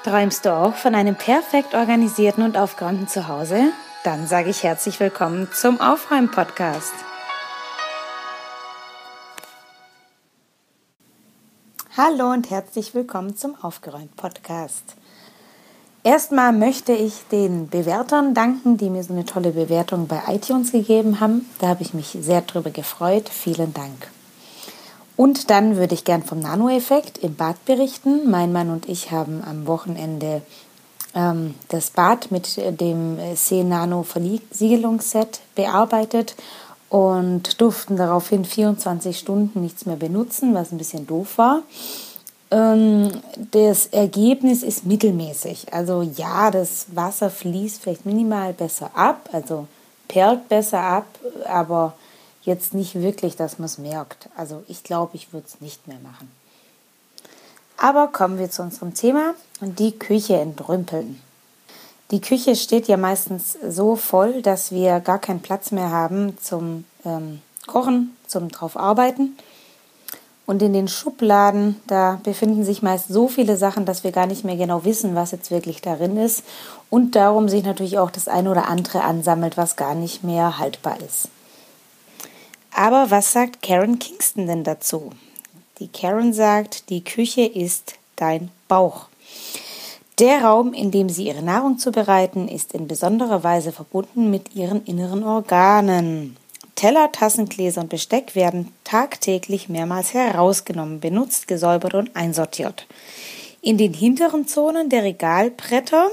Träumst du auch von einem perfekt organisierten und aufgeräumten Zuhause? Dann sage ich herzlich willkommen zum Aufräumen-Podcast. Hallo und herzlich willkommen zum Aufgeräumt-Podcast. Erstmal möchte ich den Bewertern danken, die mir so eine tolle Bewertung bei iTunes gegeben haben. Da habe ich mich sehr drüber gefreut. Vielen Dank. Und dann würde ich gern vom Nano-Effekt im Bad berichten. Mein Mann und ich haben am Wochenende das Bad mit dem C-Nano-Versiegelungsset bearbeitet und durften daraufhin 24 Stunden nichts mehr benutzen, was ein bisschen doof war. Das Ergebnis ist mittelmäßig. Also ja, das Wasser fließt vielleicht minimal besser ab, also perlt besser ab, aber jetzt nicht wirklich, dass man es merkt. Also ich glaube, ich würde es nicht mehr machen. Aber kommen wir zu unserem Thema und die Küche entrümpeln. Die Küche steht ja meistens so voll, dass wir gar keinen Platz mehr haben zum Kochen, zum drauf arbeiten. Und in den Schubladen, da befinden sich meist so viele Sachen, dass wir gar nicht mehr genau wissen, was jetzt wirklich darin ist. Und darum sich natürlich auch das eine oder andere ansammelt, was gar nicht mehr haltbar ist. Aber was sagt Karen Kingston denn dazu? Die Karen sagt, die Küche ist dein Bauch. Der Raum, in dem sie ihre Nahrung zubereiten, ist in besonderer Weise verbunden mit ihren inneren Organen. Teller, Tassen, Gläser und Besteck werden tagtäglich mehrmals herausgenommen, benutzt, gesäubert und einsortiert. In den hinteren Zonen der Regalbretter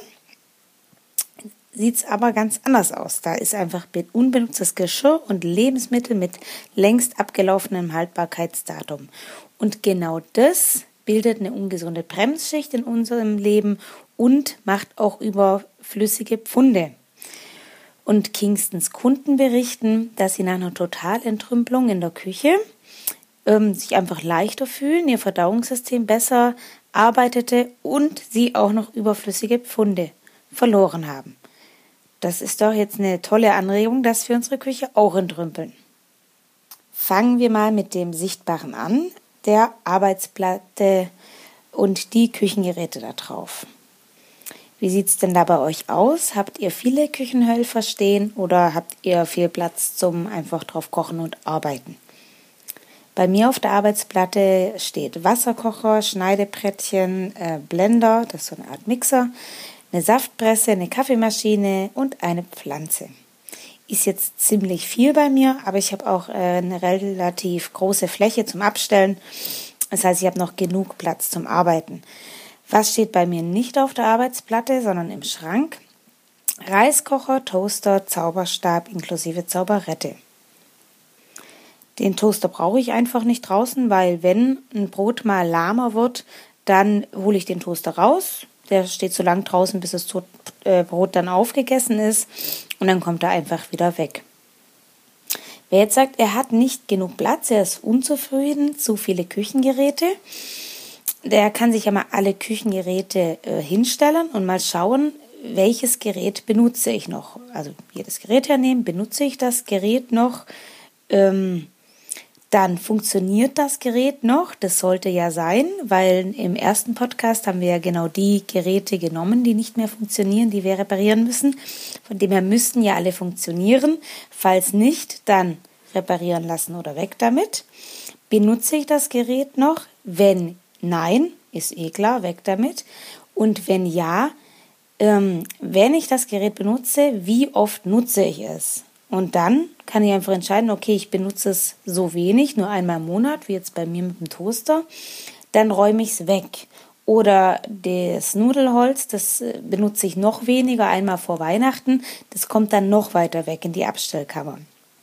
sieht es aber ganz anders aus. Da ist einfach unbenutztes Geschirr und Lebensmittel mit längst abgelaufenem Haltbarkeitsdatum. Und genau das bildet eine ungesunde Bremsschicht in unserem Leben und macht auch überflüssige Pfunde. Und Kingstons Kunden berichten, dass sie nach einer Totalentrümpelung in der Küche sich einfach leichter fühlen, ihr Verdauungssystem besser arbeitete und sie auch noch überflüssige Pfunde verloren haben. Das ist doch jetzt eine tolle Anregung, dass wir unsere Küche auch entrümpeln. Fangen wir mal mit dem Sichtbaren an, der Arbeitsplatte und die Küchengeräte da drauf. Wie sieht es denn da bei euch aus? Habt ihr viele Küchenhelfer stehen oder habt ihr viel Platz zum einfach drauf kochen und arbeiten? Bei mir auf der Arbeitsplatte steht Wasserkocher, Schneidebrettchen, Blender, das ist so eine Art Mixer, eine Saftpresse, eine Kaffeemaschine und eine Pflanze. Ist jetzt ziemlich viel bei mir, aber ich habe auch eine relativ große Fläche zum Abstellen. Das heißt, ich habe noch genug Platz zum Arbeiten. Was steht bei mir nicht auf der Arbeitsplatte, sondern im Schrank? Reiskocher, Toaster, Zauberstab inklusive Zauberette. Den Toaster brauche ich einfach nicht draußen, weil wenn ein Brot mal lahmer wird, dann hole ich den Toaster raus. Der steht so lang draußen, bis das Brot dann aufgegessen ist und dann kommt er einfach wieder weg. Wer jetzt sagt, er hat nicht genug Platz, er ist unzufrieden, zu viele Küchengeräte, der kann sich ja mal alle Küchengeräte hinstellen und mal schauen, welches Gerät benutze ich noch. Also jedes Gerät hernehmen, benutze ich das Gerät noch, dann funktioniert das Gerät noch, das sollte ja sein, weil im ersten Podcast haben wir ja genau die Geräte genommen, die nicht mehr funktionieren, die wir reparieren müssen. Von dem her müssten ja alle funktionieren. Falls nicht, dann reparieren lassen oder weg damit. Benutze ich das Gerät noch? Wenn nein, ist klar, weg damit. Und wenn ja, wenn ich das Gerät benutze, wie oft nutze ich es? Und dann kann ich einfach entscheiden, okay, ich benutze es so wenig, nur einmal im Monat, wie jetzt bei mir mit dem Toaster, dann räume ich es weg. Oder das Nudelholz, das benutze ich noch weniger, einmal vor Weihnachten, das kommt dann noch weiter weg in die Abstellkammer.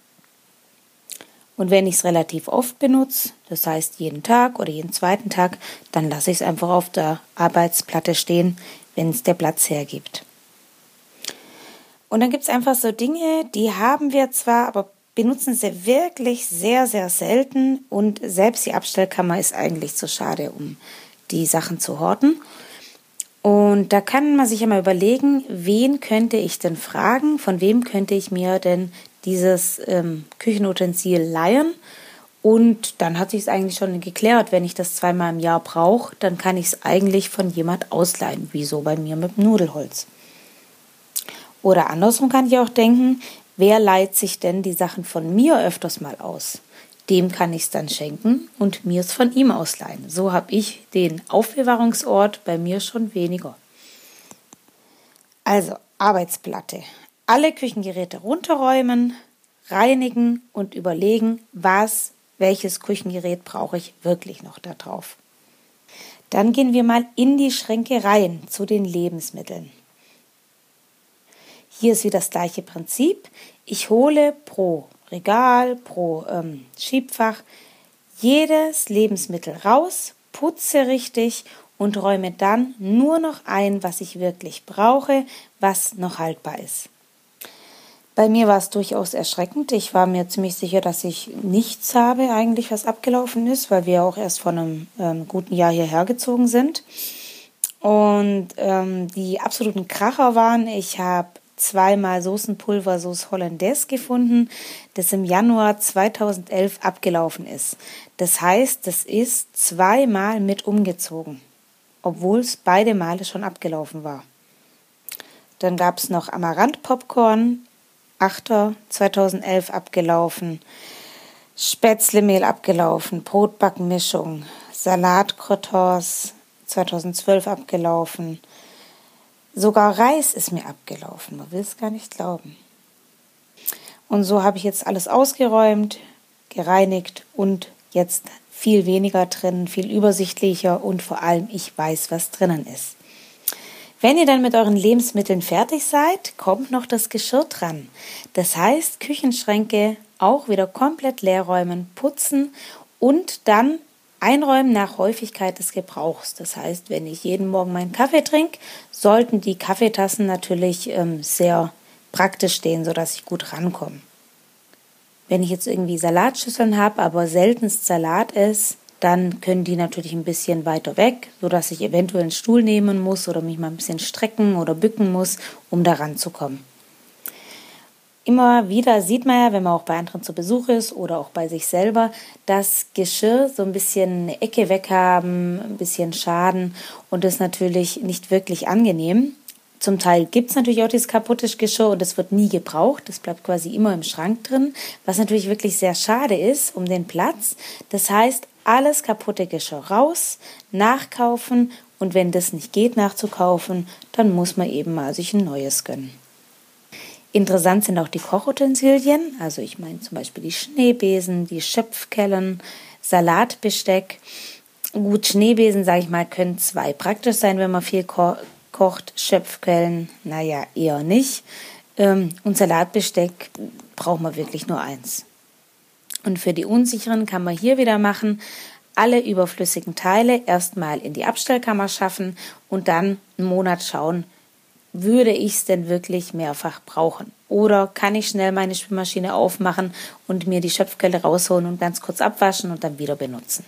Und wenn ich es relativ oft benutze, das heißt jeden Tag oder jeden zweiten Tag, dann lasse ich es einfach auf der Arbeitsplatte stehen, wenn es der Platz hergibt. Und dann gibt es einfach so Dinge, die haben wir zwar, aber benutzen sie wirklich sehr, sehr selten. Und selbst die Abstellkammer ist eigentlich zu schade, um die Sachen zu horten. Und da kann man sich ja mal überlegen, wen könnte ich denn fragen, von wem könnte ich mir denn dieses Küchenutensil leihen Und dann hat sich es eigentlich schon geklärt, wenn ich das 2-mal im Jahr brauche, dann kann ich es eigentlich von jemand ausleihen, wie so bei mir mit dem Nudelholz. Oder andersrum kann ich auch denken, wer leiht sich denn die Sachen von mir öfters mal aus? Dem kann ich es dann schenken und mir es von ihm ausleihen. So habe ich den Aufbewahrungsort bei mir schon weniger. Also Arbeitsplatte. Alle Küchengeräte runterräumen, reinigen und überlegen, welches Küchengerät brauche ich wirklich noch da drauf. Dann gehen wir mal in die Schränke rein zu den Lebensmitteln. Hier ist wieder das gleiche Prinzip. Ich hole pro Regal, pro Schiebfach jedes Lebensmittel raus, putze richtig und räume dann nur noch ein, was ich wirklich brauche, was noch haltbar ist. Bei mir war es durchaus erschreckend. Ich war mir ziemlich sicher, dass ich nichts habe eigentlich, was abgelaufen ist, weil wir auch erst vor einem guten Jahr hierher gezogen sind. Und die absoluten Kracher waren, ich habe 2-mal Soßenpulver Sauce Hollandaise gefunden, das im Januar 2011 abgelaufen ist. Das heißt, das ist 2-mal mit umgezogen, obwohl es beide Male schon abgelaufen war. Dann gab es noch Amaranth-Popcorn, 8. 2011 abgelaufen, Spätzlemehl abgelaufen, Brotbackenmischung, Salatcroutons 2012 abgelaufen. Sogar Reis ist mir abgelaufen, man will es gar nicht glauben. Und so habe ich jetzt alles ausgeräumt, gereinigt und jetzt viel weniger drin, viel übersichtlicher und vor allem ich weiß, was drinnen ist. Wenn ihr dann mit euren Lebensmitteln fertig seid, kommt noch das Geschirr dran. Das heißt, Küchenschränke auch wieder komplett leer räumen, putzen und dann einräumen nach Häufigkeit des Gebrauchs. Das heißt, wenn ich jeden Morgen meinen Kaffee trinke, sollten die Kaffeetassen natürlich sehr praktisch stehen, sodass ich gut rankomme. Wenn ich jetzt irgendwie Salatschüsseln habe, aber seltenst Salat esse, dann können die natürlich ein bisschen weiter weg, sodass ich eventuell einen Stuhl nehmen muss oder mich mal ein bisschen strecken oder bücken muss, um da ranzukommen. Immer wieder sieht man ja, wenn man auch bei anderen zu Besuch ist oder auch bei sich selber, dass Geschirr so ein bisschen eine Ecke weg haben, ein bisschen Schaden und das ist natürlich nicht wirklich angenehm. Zum Teil gibt es natürlich auch dieses kaputte Geschirr und das wird nie gebraucht. Das bleibt quasi immer im Schrank drin, was natürlich wirklich sehr schade ist um den Platz. Das heißt, alles kaputte Geschirr raus, nachkaufen und wenn das nicht geht, nachzukaufen, dann muss man eben mal sich ein neues gönnen. Interessant sind auch die Kochutensilien, also ich meine zum Beispiel die Schneebesen, die Schöpfkellen, Salatbesteck. Gut, Schneebesen, sage ich mal, können 2 praktisch sein, wenn man viel kocht. Schöpfkellen, naja, eher nicht. Und Salatbesteck braucht man wirklich nur 1. Und für die Unsicheren kann man hier wieder machen, alle überflüssigen Teile erstmal in die Abstellkammer schaffen und dann einen Monat schauen, würde ich es denn wirklich mehrfach brauchen? Oder kann ich schnell meine Spülmaschine aufmachen und mir die Schöpfkelle rausholen und ganz kurz abwaschen und dann wieder benutzen?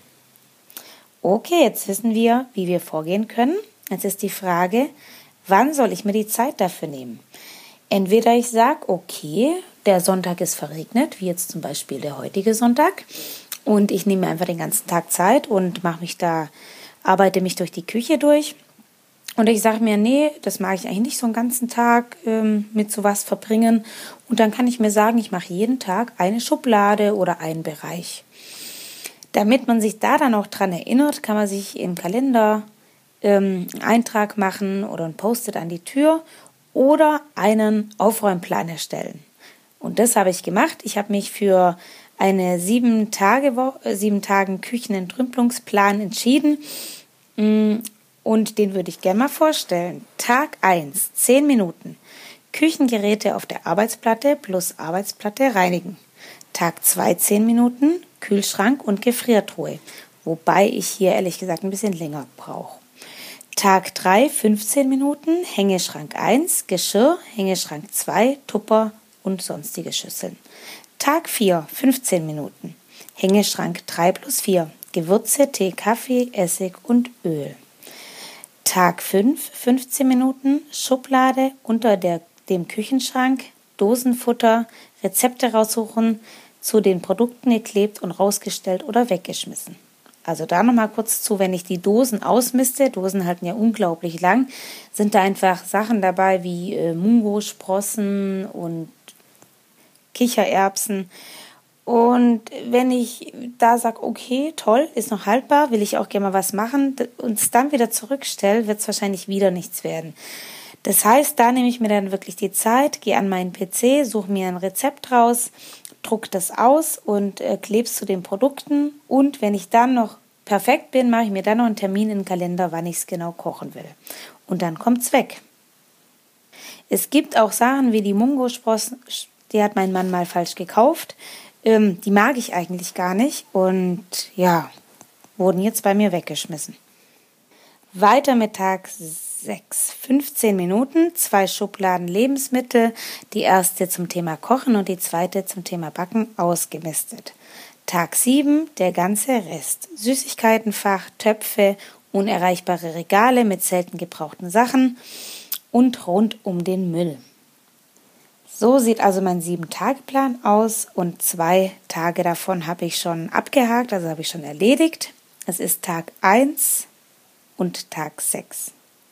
Okay, jetzt wissen wir, wie wir vorgehen können. Jetzt ist die Frage, wann soll ich mir die Zeit dafür nehmen? Entweder ich sage, okay, der Sonntag ist verregnet, wie jetzt zum Beispiel der heutige Sonntag, und ich nehme mir einfach den ganzen Tag Zeit und arbeite mich durch die Küche durch. Und ich sage mir, nee, das mag ich eigentlich nicht so einen ganzen Tag mit sowas verbringen. Und dann kann ich mir sagen, ich mache jeden Tag eine Schublade oder einen Bereich. Damit man sich da dann auch dran erinnert, kann man sich im Kalender einen Eintrag machen oder ein Post-it an die Tür oder einen Aufräumplan erstellen. Und das habe ich gemacht. Ich habe mich für eine 7 Tagen Küchenentrümpelungsplan entschieden. Und den würde ich gerne mal vorstellen. Tag 1, 10 Minuten. Küchengeräte auf der Arbeitsplatte plus Arbeitsplatte reinigen. Tag 2, 10 Minuten. Kühlschrank und Gefriertruhe. Wobei ich hier ehrlich gesagt ein bisschen länger brauche. Tag 3, 15 Minuten. Hängeschrank 1, Geschirr, Hängeschrank 2, Tupper und sonstige Schüsseln. Tag 4, 15 Minuten. Hängeschrank 3 plus 4. Gewürze, Tee, Kaffee, Essig und Öl. Tag 5, 15 Minuten, Schublade unter dem Küchenschrank, Dosenfutter, Rezepte raussuchen, zu den Produkten geklebt und rausgestellt oder weggeschmissen. Also da nochmal kurz zu, wenn ich die Dosen ausmiste, Dosen halten ja unglaublich lang, sind da einfach Sachen dabei wie Mungo-Sprossen und Kichererbsen. Und wenn ich da sage, okay, toll, ist noch haltbar, will ich auch gerne mal was machen und es dann wieder zurückstelle, wird es wahrscheinlich wieder nichts werden. Das heißt, da nehme ich mir dann wirklich die Zeit, gehe an meinen PC, suche mir ein Rezept raus, druck das aus und klebe es zu den Produkten. Und wenn ich dann noch perfekt bin, mache ich mir dann noch einen Termin in den Kalender, wann ich es genau kochen will. Und dann kommt es weg. Es gibt auch Sachen wie die Mungo-Sprossen, die hat mein Mann mal falsch gekauft. Die mag ich eigentlich gar nicht und ja, wurden jetzt bei mir weggeschmissen. Weiter mit Tag 6, 15 Minuten, 2 Schubladen Lebensmittel, die erste zum Thema Kochen und die zweite zum Thema Backen ausgemistet. Tag 7, der ganze Rest, Süßigkeitenfach, Töpfe, unerreichbare Regale mit selten gebrauchten Sachen und rund um den Müll. So sieht also mein 7-Tage-Plan aus und 2 Tage davon habe ich schon abgehakt, also habe ich schon erledigt. Es ist Tag 1 und Tag 6.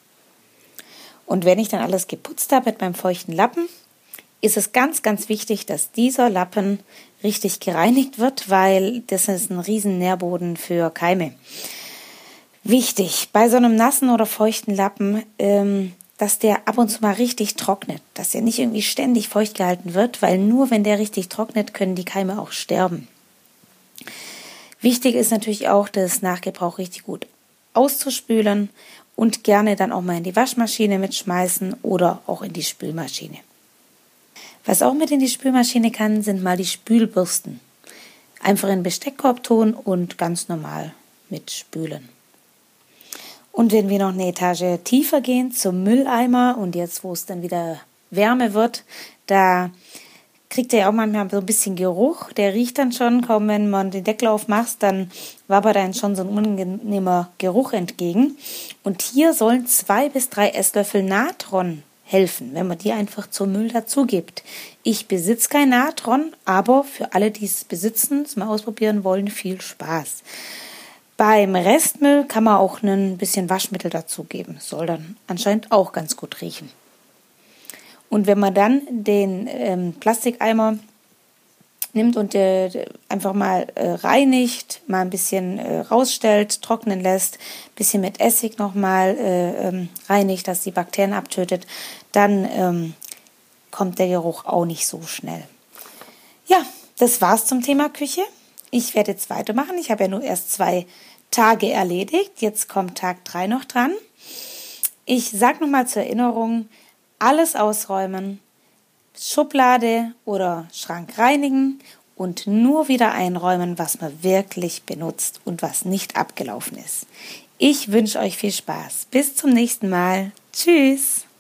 Und wenn ich dann alles geputzt habe mit meinem feuchten Lappen, ist es ganz, ganz wichtig, dass dieser Lappen richtig gereinigt wird, weil das ist ein riesen Nährboden für Keime. Wichtig, bei so einem nassen oder feuchten Lappen, dass der ab und zu mal richtig trocknet, dass der nicht irgendwie ständig feucht gehalten wird, weil nur wenn der richtig trocknet, können die Keime auch sterben. Wichtig ist natürlich auch, das nach Gebrauch richtig gut auszuspülen und gerne dann auch mal in die Waschmaschine mitschmeißen oder auch in die Spülmaschine. Was auch mit in die Spülmaschine kann, sind mal die Spülbürsten. Einfach in den Besteckkorb tun und ganz normal mitspülen. Und wenn wir noch eine Etage tiefer gehen zum Mülleimer und jetzt, wo es dann wieder Wärme wird, da kriegt er ja auch manchmal so ein bisschen Geruch. Der riecht dann schon, kaum wenn man den Deckel aufmacht, dann wabert dann schon so ein unangenehmer Geruch entgegen. Und hier sollen 2 bis 3 Esslöffel Natron helfen, wenn man die einfach zum Müll dazu gibt. Ich besitze kein Natron, aber für alle, die es besitzen, es mal ausprobieren wollen, viel Spaß. Beim Restmüll kann man auch ein bisschen Waschmittel dazugeben. Soll dann anscheinend auch ganz gut riechen. Und wenn man dann den Plastikeimer nimmt und einfach mal reinigt, mal ein bisschen rausstellt, trocknen lässt, ein bisschen mit Essig nochmal reinigt, dass die Bakterien abtötet, dann kommt der Geruch auch nicht so schnell. Ja, das war's zum Thema Küche. Ich werde jetzt weitermachen. Ich habe ja nur erst 2 Tage erledigt. Jetzt kommt Tag 3 noch dran. Ich sage nochmal zur Erinnerung, alles ausräumen, Schublade oder Schrank reinigen und nur wieder einräumen, was man wirklich benutzt und was nicht abgelaufen ist. Ich wünsche euch viel Spaß. Bis zum nächsten Mal. Tschüss.